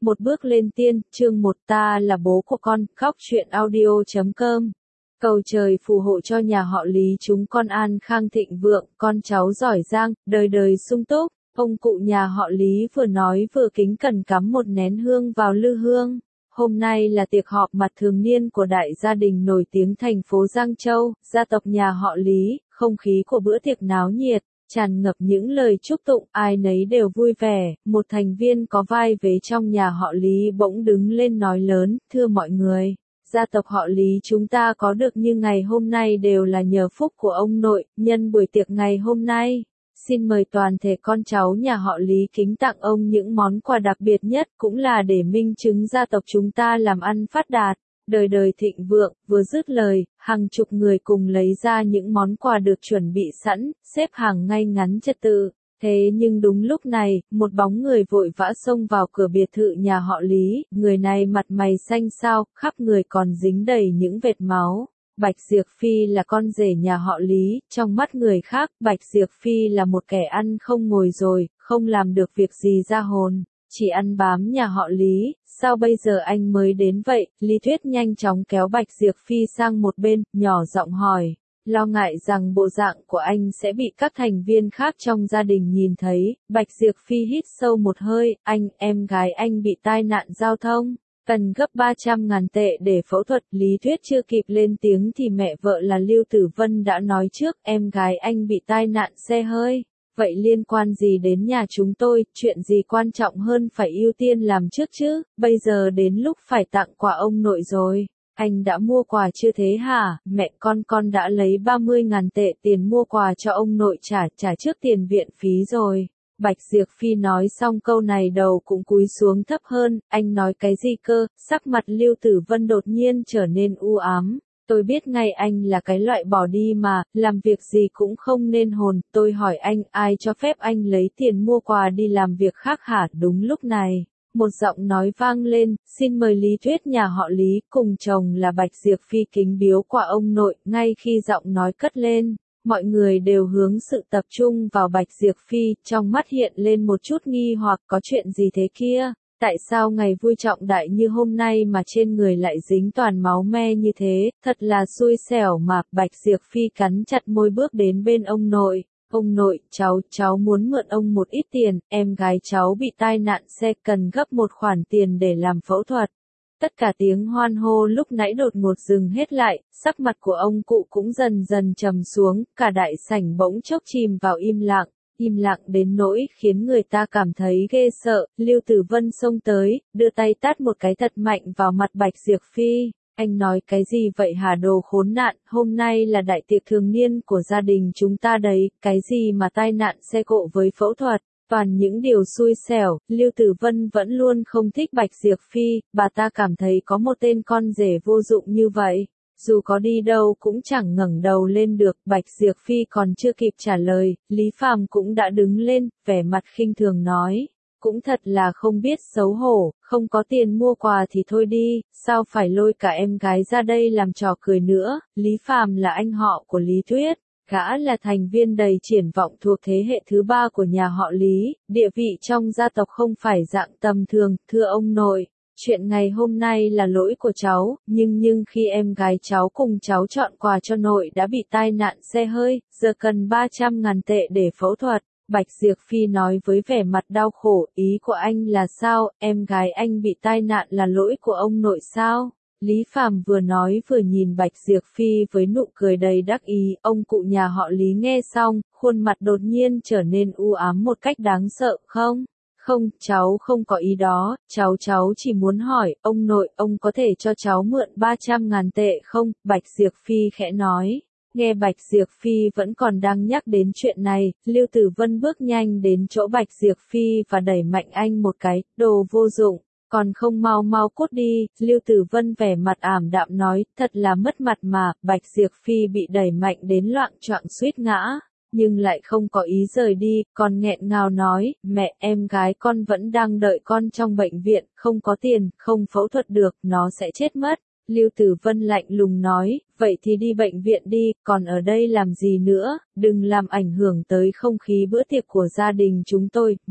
Một bước lên tiên, chương 1 ta là bố của con, khóc chuyện audio.com. Cầu trời phù hộ cho nhà họ Lý chúng con an khang thịnh vượng, con cháu giỏi giang, đời đời sung túc. Ông cụ nhà họ Lý vừa nói vừa kính cẩn cắm một nén hương vào lư hương. Hôm nay là tiệc họp mặt thường niên của đại gia đình nổi tiếng thành phố Giang Châu, gia tộc nhà họ Lý, không khí của bữa tiệc náo nhiệt, tràn ngập những lời chúc tụng, ai nấy đều vui vẻ. Một thành viên có vai vế trong nhà họ Lý bỗng đứng lên nói lớn, thưa mọi người, gia tộc họ Lý chúng ta có được như ngày hôm nay đều là nhờ phúc của ông nội. Nhân buổi tiệc ngày hôm nay, xin mời toàn thể con cháu nhà họ Lý kính tặng ông những món quà đặc biệt nhất, cũng là để minh chứng gia tộc chúng ta làm ăn phát đạt, đời đời thịnh vượng. Vừa dứt lời, hàng chục người cùng lấy ra những món quà được chuẩn bị sẵn, xếp hàng ngay ngắn trật tự. Thế nhưng đúng lúc này, một bóng người vội vã xông vào cửa biệt thự nhà họ Lý, người này mặt mày xanh xao, khắp người còn dính đầy những vệt máu. Bạch Diệp Phi là con rể nhà họ Lý, trong mắt người khác, Bạch Diệp Phi là một kẻ ăn không ngồi rồi, không làm được việc gì ra hồn, chỉ ăn bám nhà họ Lý. Sao bây giờ anh mới đến vậy? Lý Thuyết nhanh chóng kéo Bạch Diệp Phi sang một bên, nhỏ giọng hỏi, lo ngại rằng bộ dạng của anh sẽ bị các thành viên khác trong gia đình nhìn thấy. Bạch Diệp Phi hít sâu một hơi, em gái anh bị tai nạn giao thông, cần gấp 300.000 tệ để phẫu thuật. Lý Thuyết chưa kịp lên tiếng thì mẹ vợ là Lưu Tử Vân đã nói trước, em gái anh bị tai nạn xe hơi. Vậy liên quan gì đến nhà chúng tôi, chuyện gì quan trọng hơn phải ưu tiên làm trước chứ, bây giờ đến lúc phải tặng quà ông nội rồi. Anh đã mua quà chưa thế hả? Mẹ con đã lấy 30.000 tệ tiền mua quà cho ông nội trả trước tiền viện phí rồi. Bạch Diệp Phi nói xong câu này đầu cũng cúi xuống thấp hơn, anh nói cái gì cơ? Sắc mặt Lưu Tử Vân đột nhiên trở nên u ám. Tôi biết ngay anh là cái loại bỏ đi mà, làm việc gì cũng không nên hồn. Tôi hỏi anh, ai cho phép anh lấy tiền mua quà đi làm việc khác hả? Đúng lúc này, một giọng nói vang lên, xin mời Lý Thuyết nhà họ Lý cùng chồng là Bạch Diệp Phi kính biếu quà ông nội. Ngay khi giọng nói cất lên, mọi người đều hướng sự tập trung vào Bạch Diệp Phi, trong mắt hiện lên một chút nghi hoặc, có chuyện gì thế kia? Tại sao ngày vui trọng đại như hôm nay mà trên người lại dính toàn máu me như thế, thật là xui xẻo mà. Bạch Diệp Phi cắn chặt môi bước đến bên ông nội. Ông nội, cháu muốn mượn ông một ít tiền, em gái cháu bị tai nạn xe cần gấp một khoản tiền để làm phẫu thuật. Tất cả tiếng hoan hô lúc nãy đột ngột dừng hết lại, sắc mặt của ông cụ cũng dần dần trầm xuống, cả đại sảnh bỗng chốc chìm vào im lặng đến nỗi khiến người ta cảm thấy ghê sợ. Lưu Tử Vân xông tới, đưa tay tát một cái thật mạnh vào mặt Bạch Diệp Phi. Anh nói cái gì vậy hả đồ khốn nạn, hôm nay là đại tiệc thường niên của gia đình chúng ta đấy, cái gì mà tai nạn xe cộ với phẫu thuật, toàn những điều xui xẻo. Lưu Tử Vân vẫn luôn không thích Bạch Diệp Phi, bà ta cảm thấy có một tên con rể vô dụng như vậy, dù có đi đâu cũng chẳng ngẩng đầu lên được. Bạch Diệp Phi còn chưa kịp trả lời, Lý Phàm cũng đã đứng lên, vẻ mặt khinh thường nói, cũng thật là không biết xấu hổ, không có tiền mua quà thì thôi đi, sao phải lôi cả em gái ra đây làm trò cười nữa. Lý Phàm là anh họ của Lý Thuyết, gã là thành viên đầy triển vọng thuộc thế hệ thứ 3 của nhà họ Lý, địa vị trong gia tộc không phải dạng tầm thường. Thưa ông nội, chuyện ngày hôm nay là lỗi của cháu, nhưng khi em gái cháu cùng cháu chọn quà cho nội đã bị tai nạn xe hơi, giờ cần 300.000 tệ để phẫu thuật. Bạch Diệp Phi nói với vẻ mặt đau khổ, ý của anh là sao, em gái anh bị tai nạn là lỗi của ông nội sao? Lý Phàm vừa nói vừa nhìn Bạch Diệp Phi với nụ cười đầy đắc ý. Ông cụ nhà họ Lý nghe xong, khuôn mặt đột nhiên trở nên u ám một cách đáng sợ. Không, cháu không có ý đó, cháu chỉ muốn hỏi, ông nội, ông có thể cho cháu mượn 300.000 tệ không? Bạch Diệp Phi khẽ nói. Nghe Bạch Diệp Phi vẫn còn đang nhắc đến chuyện này, Lưu Tử Vân bước nhanh đến chỗ Bạch Diệp Phi và đẩy mạnh anh một cái, đồ vô dụng, còn không mau cút đi. Lưu Tử Vân vẻ mặt ảm đạm nói, thật là mất mặt mà. Bạch Diệp Phi bị đẩy mạnh đến loạng choạng suýt ngã, nhưng lại không có ý rời đi, còn nghẹn ngào nói, mẹ, em gái con vẫn đang đợi con trong bệnh viện, không có tiền, không phẫu thuật được, nó sẽ chết mất. Lưu Tử Vân lạnh lùng nói, vậy thì đi bệnh viện đi, còn ở đây làm gì nữa, đừng làm ảnh hưởng tới không khí bữa tiệc của gia đình chúng tôi. Mẹ,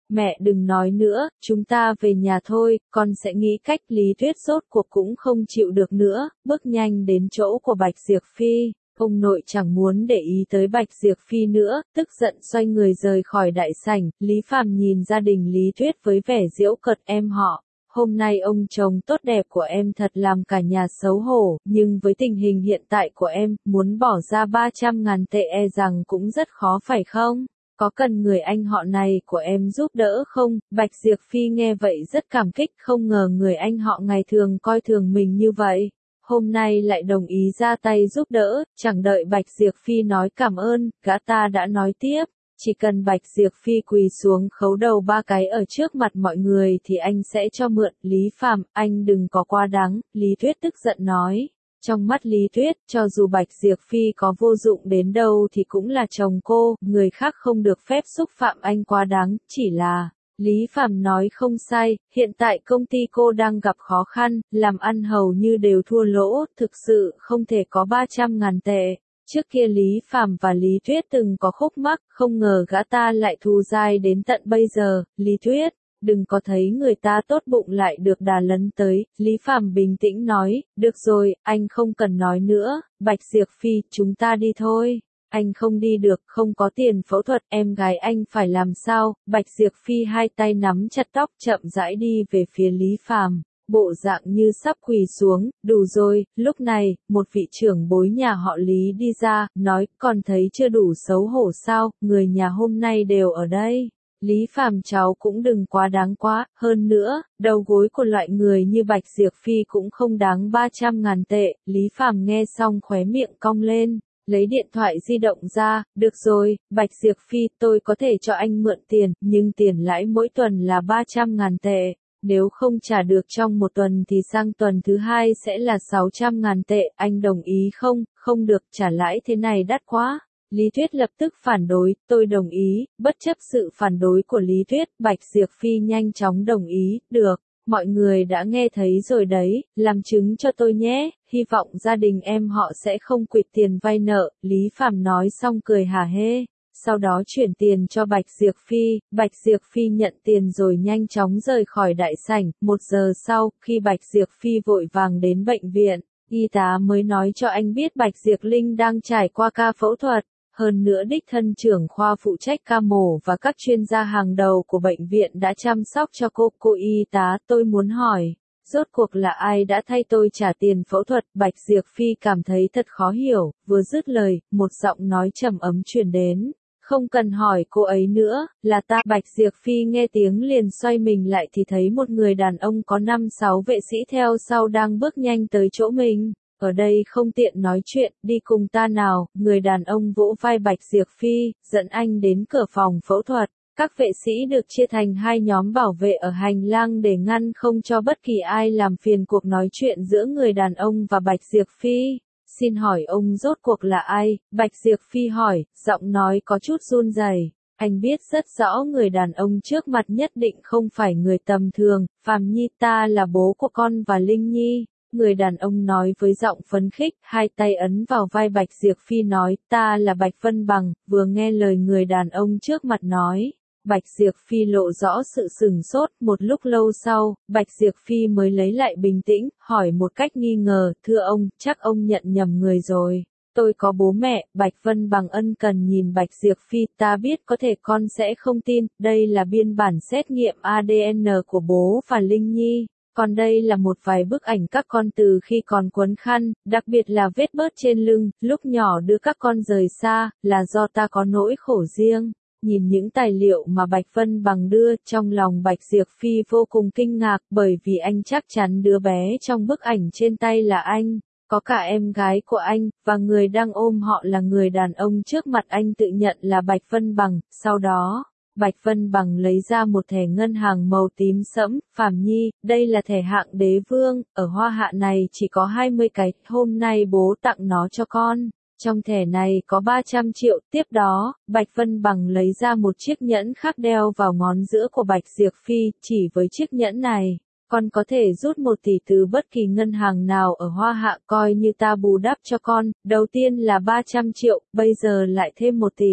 Mẹ đừng nói nữa, chúng ta về nhà thôi, con sẽ nghĩ cách. Lý Tuyết rốt cuộc cũng không chịu được nữa, bước nhanh đến chỗ của Bạch Diệp Phi. Ông nội chẳng muốn để ý tới Bạch Diệp Phi nữa, tức giận xoay người rời khỏi đại sảnh. Lý Phàm nhìn gia đình Lý Tuyết với vẻ giễu cợt, em họ. Hôm nay ông chồng tốt đẹp của em thật làm cả nhà xấu hổ, nhưng với tình hình hiện tại của em, muốn bỏ ra 300.000 tệ e rằng cũng rất khó phải không? Có cần người anh họ này của em giúp đỡ không? Bạch Diệp Phi nghe vậy rất cảm kích, không ngờ người anh họ ngày thường coi thường mình như vậy. Hôm nay lại đồng ý ra tay giúp đỡ, chẳng đợi Bạch Diệp Phi nói cảm ơn, gã ta đã nói tiếp. Chỉ cần Bạch Diệp Phi quỳ xuống khấu đầu 3 cái ở trước mặt mọi người thì anh sẽ cho mượn. Lý Phàm, anh đừng có quá đáng, Lý Tuyết tức giận nói. Trong mắt Lý Tuyết, cho dù Bạch Diệp Phi có vô dụng đến đâu thì cũng là chồng cô, người khác không được phép xúc phạm anh quá đáng, chỉ là... Lý Phàm nói không sai, hiện tại công ty cô đang gặp khó khăn, làm ăn hầu như đều thua lỗ, thực sự không thể có 300.000 tệ. Trước kia Lý Phàm và Lý Tuyết từng có khúc mắc, không ngờ gã ta lại thù dai đến tận bây giờ. Lý Tuyết, đừng có thấy người ta tốt bụng lại được đà lấn tới. Lý Phàm bình tĩnh nói, được rồi, anh không cần nói nữa. Bạch Diệp Phi, chúng ta đi thôi. Anh không đi được, không có tiền phẫu thuật, em gái anh phải làm sao? Bạch Diệp Phi hai tay nắm chặt tóc, chậm rãi đi về phía Lý Phàm, bộ dạng như sắp quỳ xuống. Đủ rồi. Lúc này, một vị trưởng bối nhà họ Lý đi ra, nói, còn thấy chưa đủ xấu hổ sao? Người nhà hôm nay đều ở đây. Lý Phàm, cháu cũng đừng quá đáng quá, hơn nữa, đầu gối của loại người như Bạch Diệp Phi cũng không đáng 300.000 tệ. Lý Phàm nghe xong khóe miệng cong lên. Lấy điện thoại di động ra, được rồi, Bạch Diệp Phi, tôi có thể cho anh mượn tiền, nhưng tiền lãi mỗi tuần là 300.000 tệ. Nếu không trả được trong một tuần thì sang tuần thứ hai sẽ là 600.000 tệ, anh đồng ý không? Không được, trả lãi thế này đắt quá. Lý Tuyết lập tức phản đối, tôi đồng ý. Bất chấp sự phản đối của Lý Tuyết, Bạch Diệp Phi nhanh chóng đồng ý, được. Mọi người đã nghe thấy rồi đấy, làm chứng cho tôi nhé, hy vọng gia đình em họ sẽ không quỵt tiền vay nợ. Lý Phàm nói xong cười hả hê, sau đó chuyển tiền cho Bạch Diệp Phi. Bạch Diệp Phi nhận tiền rồi nhanh chóng rời khỏi đại sảnh. 1 giờ sau, khi Bạch Diệp Phi vội vàng đến bệnh viện, y tá mới nói cho anh biết Bạch Diệp Linh đang trải qua ca phẫu thuật. Hơn nữa đích thân trưởng khoa phụ trách ca mổ và các chuyên gia hàng đầu của bệnh viện đã chăm sóc cho cô y tá. Tôi muốn hỏi, rốt cuộc là ai đã thay tôi trả tiền phẫu thuật? Bạch Diệp Phi cảm thấy thật khó hiểu, vừa dứt lời, một giọng nói trầm ấm truyền đến. Không cần hỏi cô ấy nữa, là ta. Bạch Diệp Phi nghe tiếng liền xoay mình lại thì thấy một người đàn ông có 5-6 vệ sĩ theo sau đang bước nhanh tới chỗ mình. Ở đây không tiện nói chuyện, đi cùng ta nào. Người đàn ông vỗ vai Bạch Diệp Phi, dẫn anh đến cửa phòng phẫu thuật. Các vệ sĩ được chia thành 2 nhóm bảo vệ ở hành lang để ngăn không cho bất kỳ ai làm phiền cuộc nói chuyện giữa người đàn ông và Bạch Diệp Phi. Xin hỏi ông rốt cuộc là ai? Bạch Diệp Phi hỏi, giọng nói có chút run rẩy. Anh biết rất rõ người đàn ông trước mặt nhất định không phải người tầm thường. Phàm Nhi, ta là bố của con và Linh Nhi. Người đàn ông nói với giọng phấn khích, hai tay ấn vào vai Bạch Diệp Phi nói, ta là Bạch Vân Bằng. Vừa nghe lời người đàn ông trước mặt nói, Bạch Diệp Phi lộ rõ sự sửng sốt. Một lúc lâu sau, Bạch Diệp Phi mới lấy lại bình tĩnh, hỏi một cách nghi ngờ, thưa ông, chắc ông nhận nhầm người rồi. Tôi có bố mẹ. Bạch Vân Bằng ân cần nhìn Bạch Diệp Phi, ta biết có thể con sẽ không tin, đây là biên bản xét nghiệm ADN của bố và Linh Nhi. Còn đây là một vài bức ảnh các con từ khi còn quấn khăn, đặc biệt là vết bớt trên lưng, lúc nhỏ đưa các con rời xa, là do ta có nỗi khổ riêng. Nhìn những tài liệu mà Bạch Vân Bằng đưa, trong lòng Bạch Diệp Phi vô cùng kinh ngạc, bởi vì anh chắc chắn đứa bé trong bức ảnh trên tay là anh, có cả em gái của anh, và người đang ôm họ là người đàn ông trước mặt anh tự nhận là Bạch Vân Bằng. Sau đó, Bạch Vân Bằng lấy ra một thẻ ngân hàng màu tím sẫm. Phàm Nhi, đây là thẻ hạng đế vương, ở Hoa Hạ này chỉ có 20 cái, hôm nay bố tặng nó cho con. Trong thẻ này có 300 triệu, tiếp đó, Bạch Vân Bằng lấy ra một chiếc nhẫn khác đeo vào ngón giữa của Bạch Diệp Phi, chỉ với chiếc nhẫn này, con có thể rút 1 tỷ từ bất kỳ ngân hàng nào ở Hoa Hạ, coi như ta bù đắp cho con. Đầu tiên là 300 triệu, bây giờ lại thêm 1 tỷ.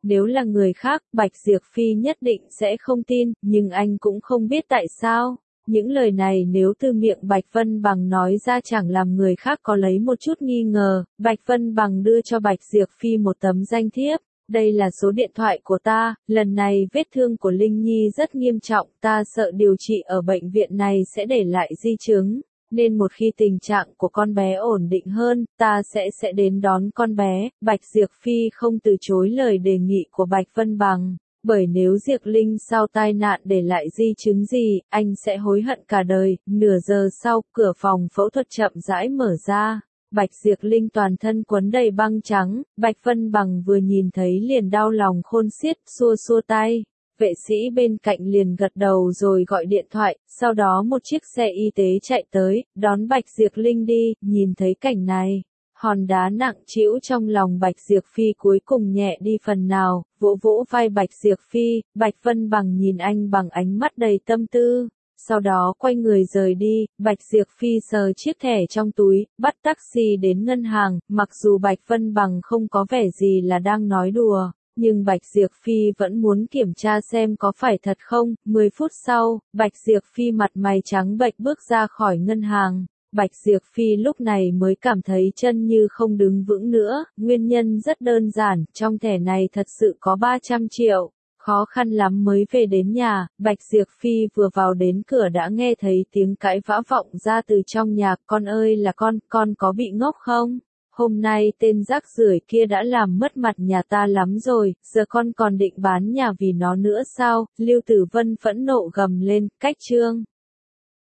Nếu là người khác, Bạch Diệp Phi nhất định sẽ không tin, nhưng anh cũng không biết tại sao. Những lời này nếu từ miệng Bạch Vân Bằng nói ra chẳng làm người khác có lấy một chút nghi ngờ. Bạch Vân Bằng đưa cho Bạch Diệp Phi một tấm danh thiếp. Đây là số điện thoại của ta, lần này vết thương của Linh Nhi rất nghiêm trọng, ta sợ điều trị ở bệnh viện này sẽ để lại di chứng, nên một khi tình trạng của con bé ổn định hơn, ta sẽ đến đón con bé. Bạch Diệp Phi không từ chối lời đề nghị của Bạch Vân Bằng, bởi nếu Diệp Linh sau tai nạn để lại di chứng gì, anh sẽ hối hận cả đời. Nửa giờ sau, cửa phòng phẫu thuật chậm rãi mở ra. Bạch Diệp Linh toàn thân quấn đầy băng trắng, Bạch Vân Bằng vừa nhìn thấy liền đau lòng khôn xiết, xua xua tay. Vệ sĩ bên cạnh liền gật đầu rồi gọi điện thoại, sau đó một chiếc xe y tế chạy tới, đón Bạch Diệp Linh đi. Nhìn thấy cảnh này, hòn đá nặng trĩu trong lòng Bạch Diệp Phi cuối cùng nhẹ đi phần nào, vỗ vỗ vai Bạch Diệp Phi. Bạch Vân Bằng nhìn anh bằng ánh mắt đầy tâm tư. Sau đó quay người rời đi, Bạch Diệp Phi sờ chiếc thẻ trong túi, bắt taxi đến ngân hàng. Mặc dù Bạch Vân Bằng không có vẻ gì là đang nói đùa, nhưng Bạch Diệp Phi vẫn muốn kiểm tra xem có phải thật không. 10 phút sau, Bạch Diệp Phi mặt mày trắng bệch bước ra khỏi ngân hàng. Bạch Diệp Phi lúc này mới cảm thấy chân như không đứng vững nữa, nguyên nhân rất đơn giản, trong thẻ này thật sự có 300 triệu. Khó khăn lắm mới về đến nhà, Bạch Diệp Phi vừa vào đến cửa đã nghe thấy tiếng cãi vã vọng ra từ trong nhà. Con ơi là con có bị ngốc không? Hôm nay tên rác rưởi kia đã làm mất mặt nhà ta lắm rồi, giờ con còn định bán nhà vì nó nữa sao? Lưu Tử Vân phẫn nộ gầm lên, cách chương.